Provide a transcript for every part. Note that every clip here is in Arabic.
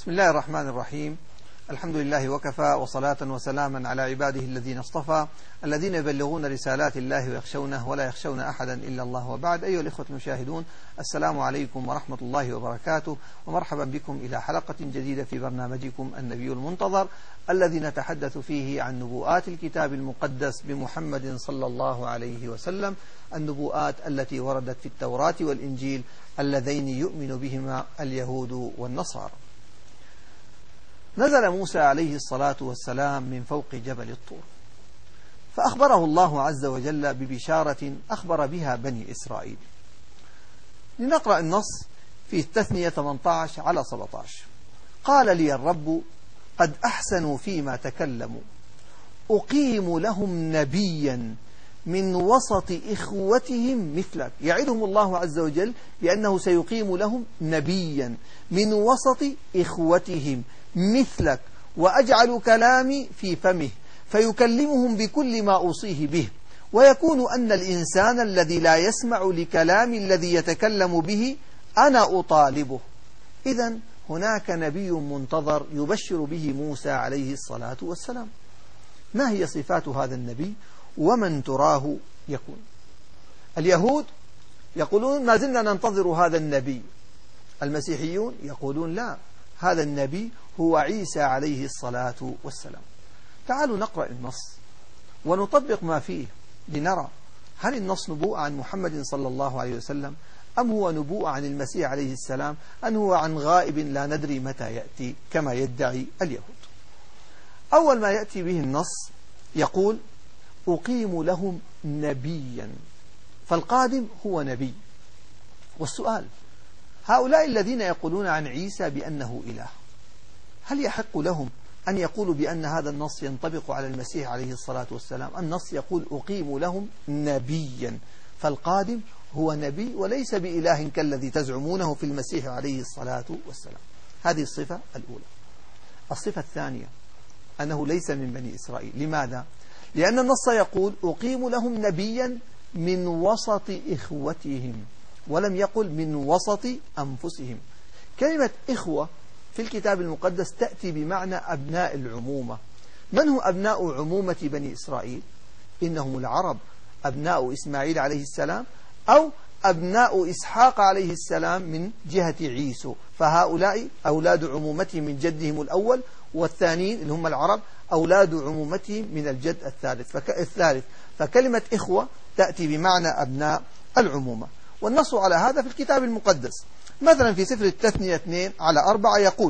بسم الله الرحمن الرحيم. الحمد لله وكفى، وصلاة وسلاما على عباده الذين اصطفى، الذين يبلغون رسالات الله ويخشونه ولا يخشون أحدا إلا الله. وبعد، أيها الإخوة المشاهدون، السلام عليكم ورحمة الله وبركاته، ومرحبا بكم إلى حلقة جديدة في برنامجكم النبي المنتظر، الذي نتحدث فيه عن نبوءات الكتاب المقدس بمحمد صلى الله عليه وسلم، النبوءات التي وردت في التوراة والإنجيل اللذين يؤمن بهما اليهود والنصارى. نزل موسى عليه الصلاة والسلام من فوق جبل الطور، فأخبره الله عز وجل ببشارة أخبر بها بني إسرائيل. لنقرأ النص في التثنية 18 على 17. قال لي الرب: قد أحسنوا فيما تكلموا، أقيم لهم نبيا من وسط إخوتهم مثلك. يعدهم الله عز وجل بأنه سيقيم لهم نبيا من وسط إخوتهم مثلك، وأجعل كلامي في فمه فيكلمهم بكل ما أوصيه به، ويكون أن الإنسان الذي لا يسمع لكلام الذي يتكلم به أنا أطالبه. إذن هناك نبي منتظر يبشر به موسى عليه الصلاة والسلام. ما هي صفات هذا النبي ومن تراه يكون؟ اليهود يقولون ما زلنا ننتظر هذا النبي، المسيحيون يقولون لا، هذا النبي هو عيسى عليه الصلاة والسلام. تعالوا نقرأ النص ونطبق ما فيه لنرى هل النص نبوءة عن محمد صلى الله عليه وسلم، أم هو نبوءة عن المسيح عليه السلام، أم هو عن غائب لا ندري متى يأتي كما يدعي اليهود. أول ما يأتي به النص يقول: أقيم لهم نبيا، فالقادم هو نبي. والسؤال: هؤلاء الذين يقولون عن عيسى بأنه إله، هل يحق لهم أن يقولوا بأن هذا النص ينطبق على المسيح عليه الصلاة والسلام؟ النص يقول: أقيم لهم نبيا، فالقادم هو نبي وليس بإله كالذي تزعمونه في المسيح عليه الصلاة والسلام. هذه الصفة الأولى. الصفة الثانية أنه ليس من بني إسرائيل. لماذا؟ لأن النص يقول: أقيم لهم نبيا من وسط إخوتهم، ولم يقل من وسط أنفسهم. كلمة إخوة في الكتاب المقدس تأتي بمعنى أبناء العمومة. من هم أبناء عمومة بني إسرائيل؟ إنهم العرب، أبناء إسماعيل عليه السلام، أو أبناء إسحاق عليه السلام من جهة عيسو، فهؤلاء أولاد عمومتهم من جدهم الأول، والثانيين اللي هم العرب أولاد عمومتهم من الجد الثالث. فكلمة إخوة تأتي بمعنى أبناء العمومة، والنص على هذا في الكتاب المقدس. مثلا في سفر التثنية 2 على 4 يقول: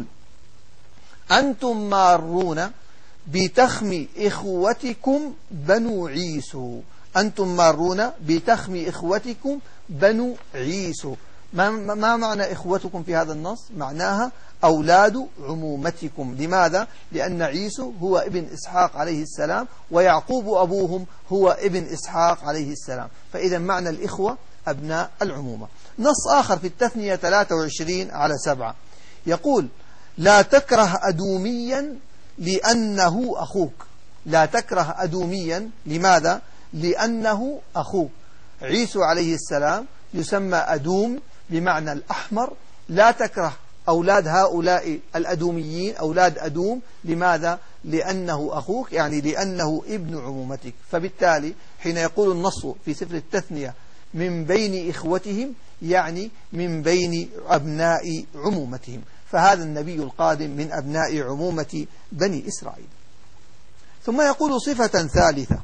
أنتم مارون بتخم إخوتكم بنو عيسو. أنتم مارون بتخم إخوتكم بنو عيسو. ما معنى إخوتكم في هذا النص؟ معناها أولاد عمومتكم. لماذا؟ لأن عيسو هو ابن إسحاق عليه السلام، ويعقوب أبوهم هو ابن إسحاق عليه السلام، فإذا معنى الإخوة أبناء العمومة. نص آخر في التثنية 23 على 7 يقول: لا تكره أدوميا لأنه أخوك. لا تكره أدوميا. لماذا؟ لأنه أخوك. عيسو عليه السلام يسمى أدوم بمعنى الأحمر. لا تكره أولاد هؤلاء الأدوميين، أولاد أدوم. لماذا؟ لأنه أخوك، يعني لأنه ابن عمومتك. فبالتالي حين يقول النص في سفر التثنية من بين إخوتهم، يعني من بين أبناء عمومتهم، فهذا النبي القادم من أبناء عمومة بني إسرائيل. ثم يقول صفة ثالثة،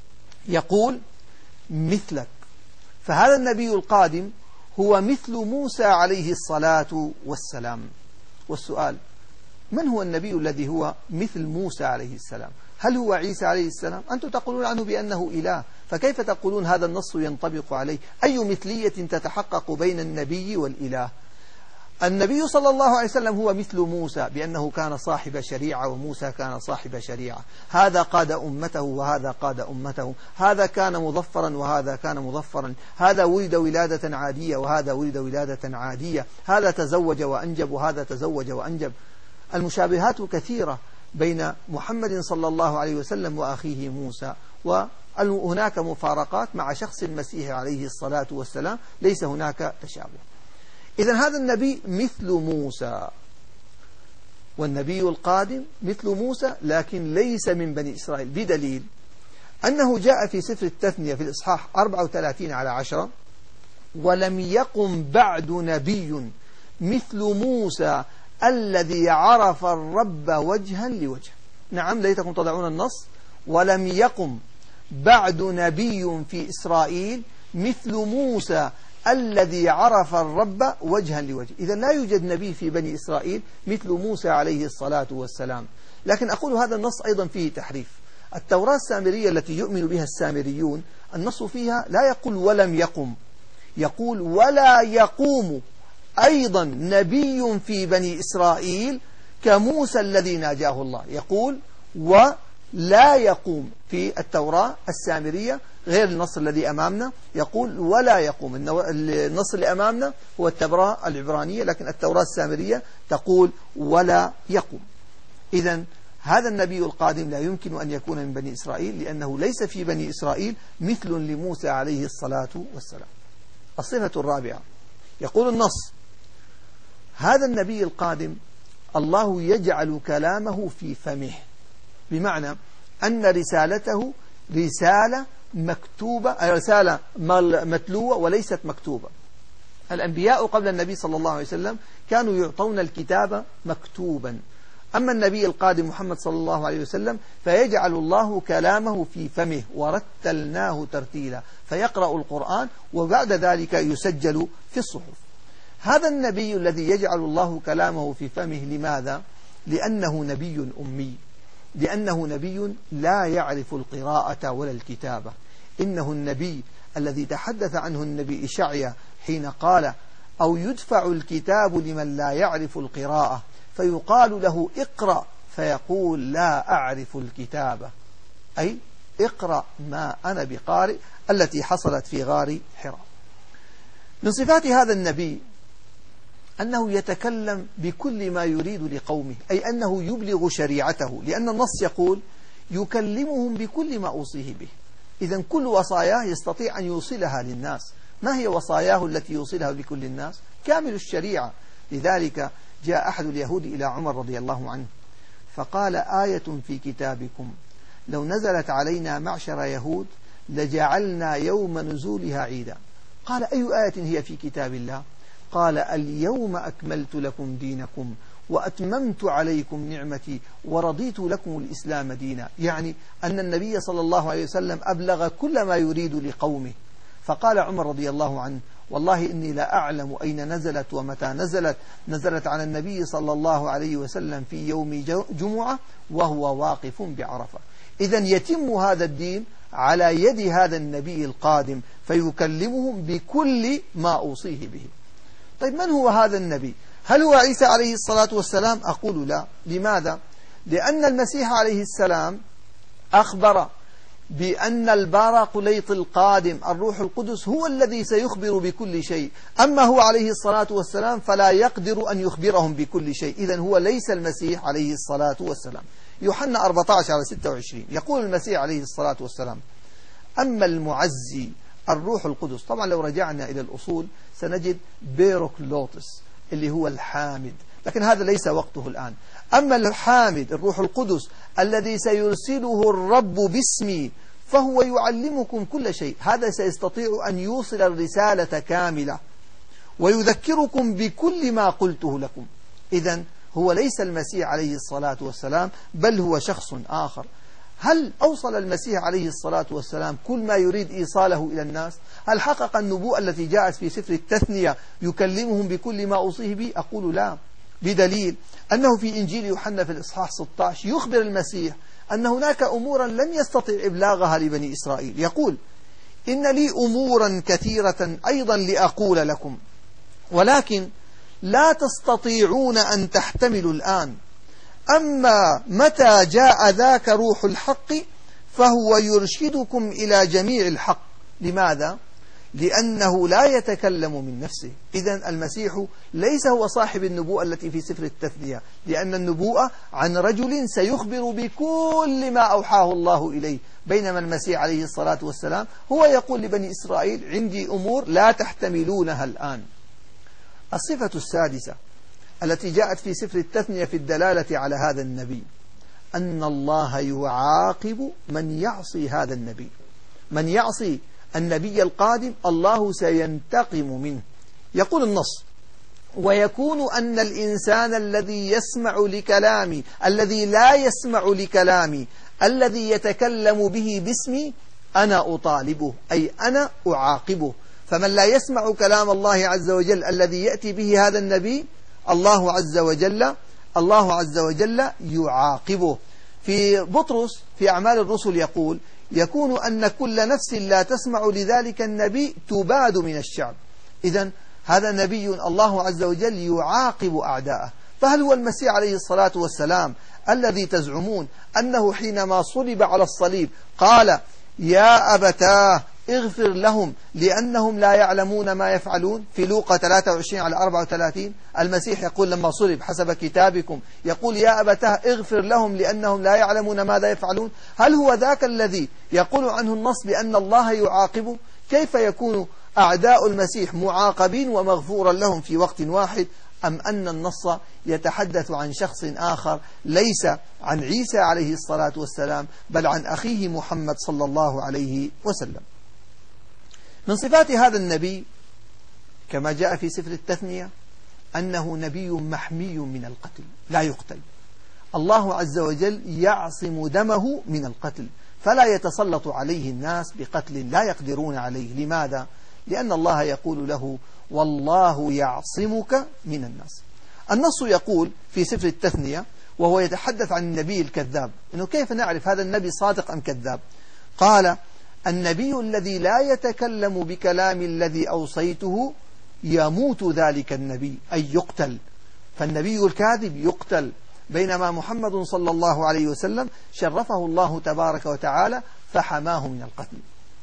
يقول: مثلك. فهذا النبي القادم هو مثل موسى عليه الصلاة والسلام. والسؤال: من هو النبي الذي هو مثل موسى عليه السلام؟ هل هو عيسى عليه السلام؟ أنتم تقولون عنه بأنه إله، فكيف تقولون هذا النص ينطبق عليه؟ أي مثلية تتحقق بين النبي والإله؟ النبي صلى الله عليه وسلم هو مثل موسى بأنه كان صاحب شريعة، وموسى كان صاحب شريعة. هذا قاد أمته وهذا قاد أمته، هذا كان مظفرا وهذا كان مظفرا، هذا ولد ولادة عادية وهذا ولد ولادة عادية، هذا تزوج وأنجب وهذا تزوج وأنجب. المشابهات كثيرة بين محمد صلى الله عليه وسلم وأخيه موسى، وهناك مفارقات مع شخص المسيح عليه الصلاة والسلام، ليس هناك تشابه. إذن هذا النبي مثل موسى. والنبي القادم مثل موسى لكن ليس من بني إسرائيل، بدليل أنه جاء في سفر التثنية في الإصحاح 34:10: ولم يقم بعد نبي مثل موسى الذي عرف الرب وجها لوجه. نعم، ليتكم تضعون النص: ولم يقم بعد نبي في إسرائيل مثل موسى الذي عرف الرب وجها لوجه. إذا لا يوجد نبي في بني إسرائيل مثل موسى عليه الصلاة والسلام. لكن أقول هذا النص أيضا فيه تحريف. التوراة السامرية التي يؤمن بها السامريون النص فيها لا يقول ولم يقم، يقول ولا يقوم أيضا نبي في بني إسرائيل كموسى الذي ناجاه الله. يقول ولا يقوم في التوراة السامرية، غير النص الذي أمامنا يقول ولا يقوم. النص اللي أمامنا هو التوراة العبرانية، لكن التوراة السامرية تقول ولا يقوم. إذن هذا النبي القادم لا يمكن أن يكون من بني إسرائيل، لأنه ليس في بني إسرائيل مثل لموسى عليه الصلاة والسلام. الصفة الرابعة، يقول النص: هذا النبي القادم الله يجعل كلامه في فمه، بمعنى أن رسالته رسالة مكتوبة، رسالة متلوة وليست مكتوبة. الأنبياء قبل النبي صلى الله عليه وسلم كانوا يعطون الكتاب مكتوبا، أما النبي القادم محمد صلى الله عليه وسلم فيجعل الله كلامه في فمه، ورتلناه ترتيلا، فيقرأ القرآن وبعد ذلك يسجل في الصحف. هذا النبي الذي يجعل الله كلامه في فمه، لماذا؟ لأنه نبي أمي، لأنه نبي لا يعرف القراءة ولا الكتابة. إنه النبي الذي تحدث عنه النبي إشعيا حين قال: أو يدفع الكتاب لمن لا يعرف القراءة فيقال له اقرأ فيقول لا أعرف الكتابة، أي اقرأ ما أنا بقارئ، التي حصلت في غار حراء. من صفات هذا النبي أنه يتكلم بكل ما يريد لقومه، أي أنه يبلغ شريعته، لأن النص يقول يكلمهم بكل ما أوصيه به. إذن كل وصاياه يستطيع أن يوصلها للناس. ما هي وصاياه التي يوصلها لكل الناس؟ كامل الشريعة. لذلك جاء أحد اليهود إلى عمر رضي الله عنه فقال: آية في كتابكم لو نزلت علينا معشر يهود لجعلنا يوم نزولها عيدا. قال: أي آية هي في كتاب الله؟ قال: اليوم أكملت لكم دينكم وأتممت عليكم نعمتي ورضيت لكم الإسلام دينا. يعني أن النبي صلى الله عليه وسلم أبلغ كل ما يريد لقومه. فقال عمر رضي الله عنه: والله إني لا أعلم أين نزلت ومتى نزلت. نزلت على النبي صلى الله عليه وسلم في يوم جمعة وهو واقف بعرفة. إذن يتم هذا الدين على يد هذا النبي القادم، فيكلمهم بكل ما أوصيه به. طيب، من هو هذا النبي؟ هل هو عيسى عليه الصلاة والسلام؟ أقول لا. لماذا؟ لأن المسيح عليه السلام أخبر بأن الباراقليط القادم الروح القدس هو الذي سيخبر بكل شيء، أما هو عليه الصلاة والسلام فلا يقدر أن يخبرهم بكل شيء. إذن هو ليس المسيح عليه الصلاة والسلام. يوحنا 14:26 يقول المسيح عليه الصلاة والسلام: أما المعزي الروح القدس. طبعا لو رجعنا إلى الأصول سنجد بيروكلوتس اللي هو الحامد، لكن هذا ليس وقته الآن. أما الحامد الروح القدس الذي سيرسله الرب باسمي فهو يعلمكم كل شيء. هذا سيستطيع أن يوصل الرسالة كاملة ويذكركم بكل ما قلته لكم. إذن هو ليس المسيح عليه الصلاة والسلام، بل هو شخص آخر. هل أوصل المسيح عليه الصلاة والسلام كل ما يريد إيصاله إلى الناس؟ هل حقق النبوءة التي جاءت في سفر التثنية يكلمهم بكل ما أوصيه به؟ أقول لا، بدليل أنه في إنجيل يوحنا في الإصحاح 16 يخبر المسيح أن هناك أمورا لم يستطع إبلاغها لبني إسرائيل. يقول: إن لي أمورا كثيرة أيضا لأقول لكم ولكن لا تستطيعون أن تحتملوا الآن، أما متى جاء ذاك روح الحق فهو يرشدكم إلى جميع الحق. لماذا؟ لأنه لا يتكلم من نفسه. إذن المسيح ليس هو صاحب النبوءة التي في سفر التثنية، لأن النبوءة عن رجل سيخبر بكل ما أوحاه الله إليه، بينما المسيح عليه الصلاة والسلام هو يقول لبني إسرائيل: عندي أمور لا تحتملونها الآن. الصفة السادسة التي جاءت في سفر التثنية في الدلالة على هذا النبي أن الله يعاقب من يعصي هذا النبي. من يعصي النبي القادم الله سينتقم منه. يقول النص: ويكون أن الإنسان الذي يسمع لكلامي الذي لا يسمع لكلامي الذي يتكلم به باسمي أنا أطالبه، أي أنا أعاقبه. فمن لا يسمع كلام الله عز وجل الذي يأتي به هذا النبي الله عز وجل يعاقبه. في بطرس في أعمال الرسل يقول: يكون أن كل نفس لا تسمع لذلك النبي تباد من الشعب. إذن هذا نبي الله عز وجل يعاقب أعداءه. فهل هو المسيح عليه الصلاة والسلام الذي تزعمون أنه حينما صلب على الصليب قال: يا أبتاه اغفر لهم لأنهم لا يعلمون ما يفعلون؟ في لوقا 23-34 المسيح يقول لما صلب حسب كتابكم يقول: يا أبتاه اغفر لهم لأنهم لا يعلمون ماذا يفعلون. هل هو ذاك الذي يقول عنه النص بأن الله يعاقبه؟ كيف يكون أعداء المسيح معاقبين ومغفورا لهم في وقت واحد؟ أم أن النص يتحدث عن شخص آخر ليس عن عيسى عليه الصلاة والسلام بل عن أخيه محمد صلى الله عليه وسلم؟ من صفات هذا النبي كما جاء في سفر التثنية أنه نبي محمي من القتل، لا يقتل. الله عز وجل يعصم دمه من القتل، فلا يتسلط عليه الناس بقتل لا يقدرون عليه. لماذا؟ لأن الله يقول له: والله يعصمك من الناس. النص يقول في سفر التثنية وهو يتحدث عن النبي الكذاب، إنه كيف نعرف هذا النبي صادق أم كذاب؟ قال: النبي الذي لا يتكلم بكلام الذي أوصيته يموت ذلك النبي، أي يقتل. فالنبي الكاذب يقتل، بينما محمد صلى الله عليه وسلم شرفه الله تبارك وتعالى فحماه من القتل.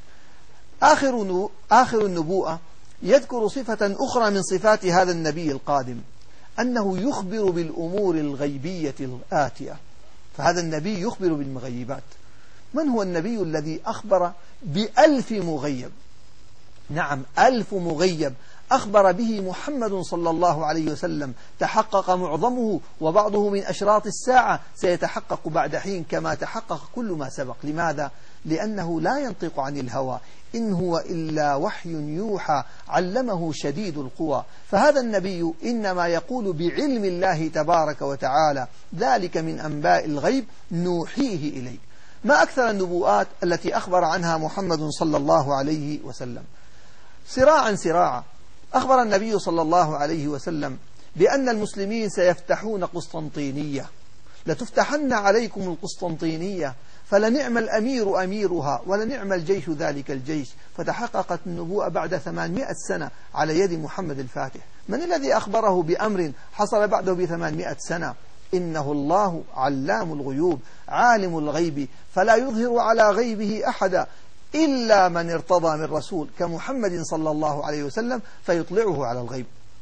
آخر النبوءة يذكر صفة أخرى من صفات هذا النبي القادم، أنه يخبر بالأمور الغيبية الآتية. فهذا النبي يخبر بالمغيبات. من هو النبي الذي أخبر ب1000 مغيب؟ نعم، 1000 مغيب أخبر به محمد صلى الله عليه وسلم، تحقق معظمه وبعضه من أشراط الساعة سيتحقق بعد حين كما تحقق كل ما سبق. لماذا؟ لأنه لا ينطق عن الهوى، إن هو إلا وحي يوحى علمه شديد القوى. فهذا النبي إنما يقول بعلم الله تبارك وتعالى: ذلك من أنباء الغيب نوحيه إليك. ما أكثر النبوءات التي أخبر عنها محمد صلى الله عليه وسلم. سراعا أخبر النبي صلى الله عليه وسلم بأن المسلمين سيفتحون قسطنطينية، لتفتحن عليكم القسطنطينية، فلنعم الأمير أميرها ولنعم الجيش ذلك الجيش. فتحققت النبوءة بعد 800 سنة على يد محمد الفاتح. من الذي أخبره بأمر حصل بعده ب800 سنة؟ إنه الله علام الغيوب عالم الغيب فلا يظهر على غيبه أحدا إلا من ارتضى من رسول كمحمد صلى الله عليه وسلم فيطلعه على الغيب.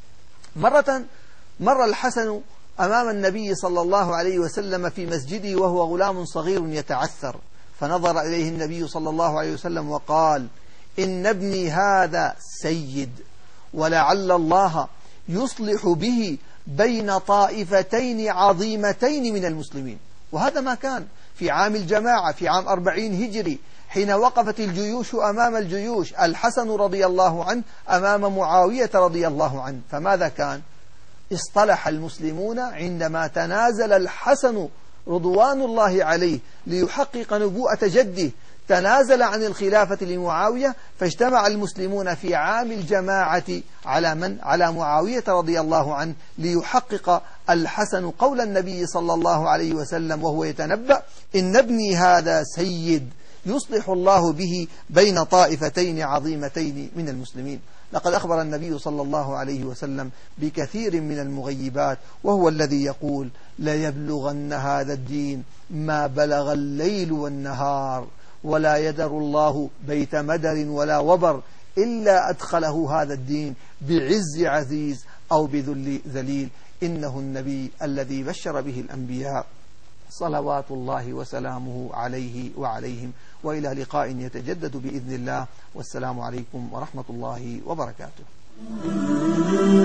مر الحسن أمام النبي صلى الله عليه وسلم في مسجده وهو غلام صغير يتعثر، فنظر إليه النبي صلى الله عليه وسلم وقال: إن ابني هذا سيد، ولعل الله يصلح به بين طائفتين عظيمتين من المسلمين. وهذا ما كان في عام الجماعة في عام 40 هجري، حين وقفت الجيوش أمام الجيوش، الحسن رضي الله عنه أمام معاوية رضي الله عنه. فماذا كان؟ اصطلح المسلمون عندما تنازل الحسن رضوان الله عليه ليحقق نبوءة جده، تنازل عن الخلافة لمعاوية، فاجتمع المسلمون في عام الجماعة على من؟ على معاوية رضي الله عنه، ليحقق الحسن قول النبي صلى الله عليه وسلم وهو يتنبأ: إن ابني هذا سيد يصلح الله به بين طائفتين عظيمتين من المسلمين. لقد أخبر النبي صلى الله عليه وسلم بكثير من المغيبات، وهو الذي يقول: ليبلغن هذا الدين ما بلغ الليل والنهار، ولا يدر الله بيت مدر ولا وبر إلا أدخله هذا الدين بعز عزيز أو بذل ذليل. إنه النبي الذي بشر به الأنبياء صلوات الله وسلامه عليه وعليهم. وإلى لقاء يتجدد بإذن الله، والسلام عليكم ورحمة الله وبركاته.